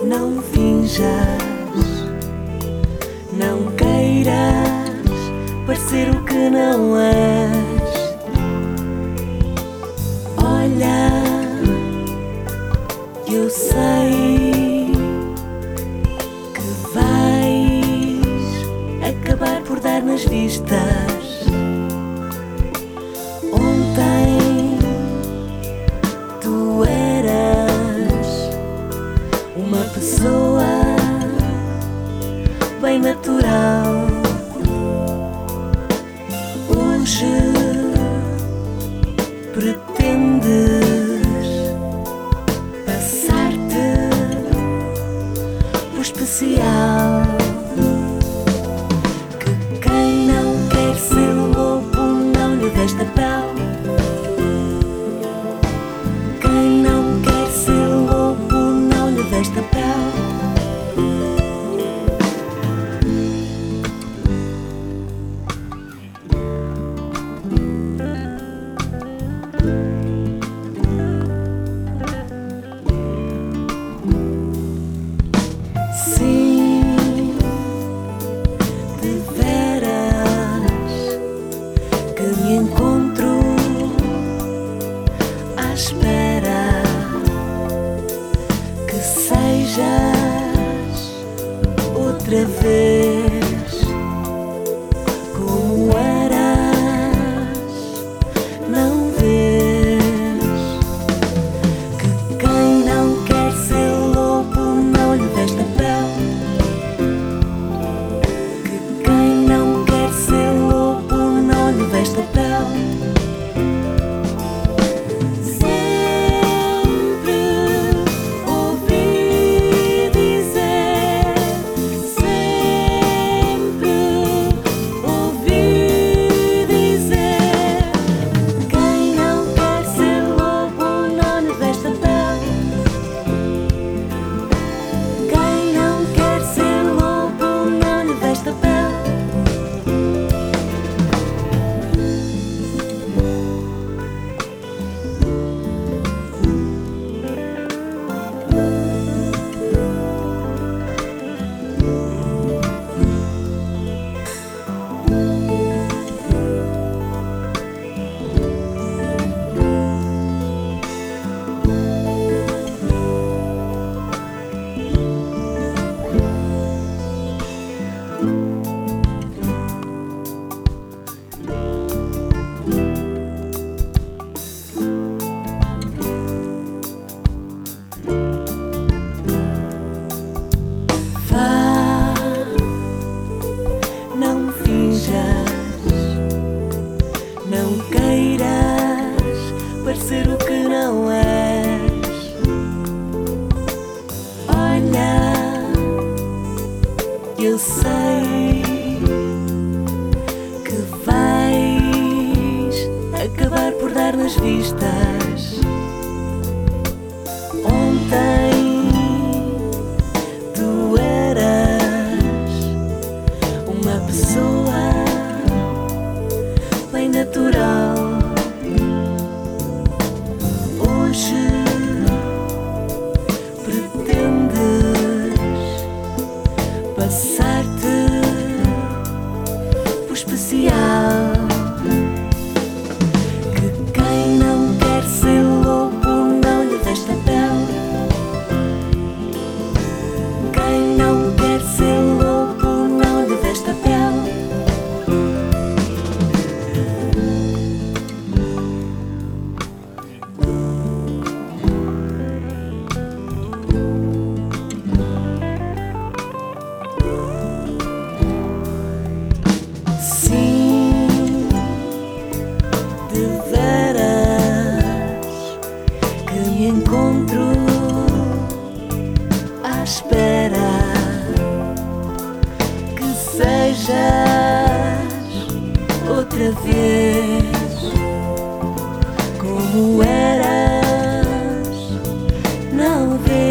Não finjas, não queiras parecer o que não és. Olha, eu sei que vais acabar por dar nas vistas. Ontem tu eras uma pessoa bem natural. Hoje pretendes passar-te por especial. Que quem não quer ser lobo não lhe veste a pele. Quem não quer ser lobo não lhe veste a pele. Sim, de veras que me encontro à espera que sejas outra vez como eras. Não vês que quem não quer ser lobo não lhe veste a pele. Veste a pele. Sempre ouvi dizer, sempre ouvi dizer: quem não quer ser lobo não lhe veste a pele. Quem não quer ser lobo não lhe veste a pele. Não finjas, não queiras parecer o que não és. Olha, eu sei que vais acabar por dar nas vistas. Ontem tu eras uma pessoa bem natural. Hoje pretendes passar-te por especial. Que quem não quer ser lobo não lhe veste a pele. Quem não quer ser lobo não lhe veste a pele. Sim, de veras que me encontro à espera que sejas outra vez como eras. Não vês